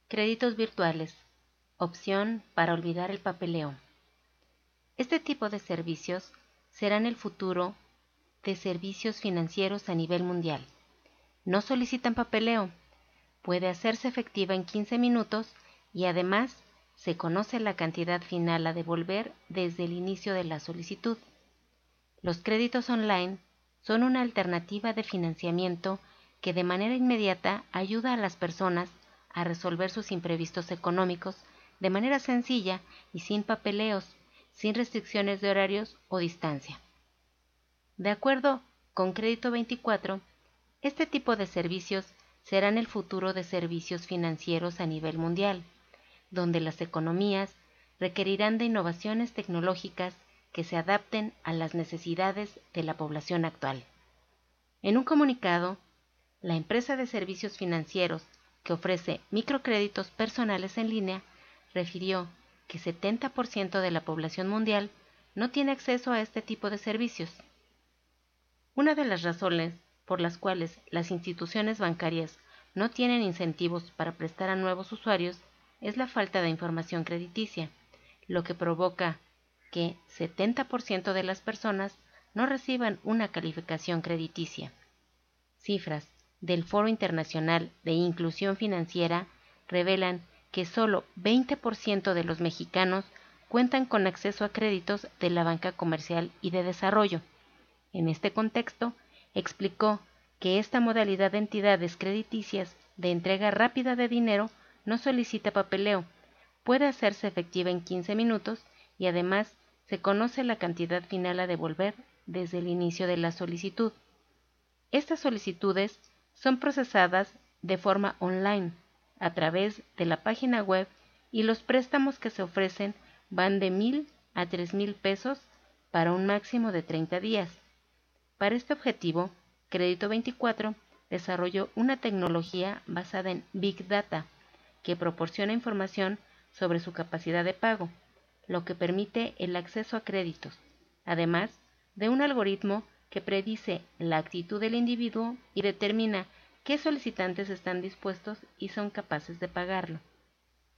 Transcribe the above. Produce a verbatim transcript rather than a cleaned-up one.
Créditos virtuales. Opción para olvidar el papeleo. Este tipo de servicios serán el futuro de servicios financieros a nivel mundial. No solicitan papeleo, puede hacerse efectiva en quince minutos y además se conoce la cantidad final a devolver desde el inicio de la solicitud. Los créditos online son una alternativa de financiamiento que de manera inmediata ayuda a las personas a resolver sus imprevistos económicos de manera sencilla y sin papeleos, sin restricciones de horarios o distancia. De acuerdo con Crédito veinticuatro, este tipo de servicios serán el futuro de servicios financieros a nivel mundial, donde las economías requerirán de innovaciones tecnológicas que se adapten a las necesidades de la población actual. En un comunicado, la empresa de servicios financieros que ofrece microcréditos personales en línea refirió que setenta por ciento de la población mundial no tiene acceso a este tipo de servicios. Una de las razones por las cuales las instituciones bancarias no tienen incentivos para prestar a nuevos usuarios es la falta de información crediticia, lo que provoca que setenta por ciento de las personas no reciban una calificación crediticia. Cifras del Foro Internacional de Inclusión Financiera revelan que solo veinte por ciento de los mexicanos cuentan con acceso a créditos de la banca comercial y de desarrollo. En este contexto, explicó que esta modalidad de entidades crediticias de entrega rápida de dinero no solicita papeleo, puede hacerse efectiva en quince minutos y además se conoce la cantidad final a devolver desde el inicio de la solicitud. Estas solicitudes son procesadas de forma online a través de la página web y los préstamos que se ofrecen van de mil a tres mil pesos para un máximo de treinta días. Para este objetivo, Crédito veinticuatro desarrolló una tecnología basada en Big Data que proporciona información sobre su capacidad de pago, lo que permite el acceso a créditos, además de un algoritmo que predice la actitud del individuo y determina qué solicitantes están dispuestos y son capaces de pagarlo.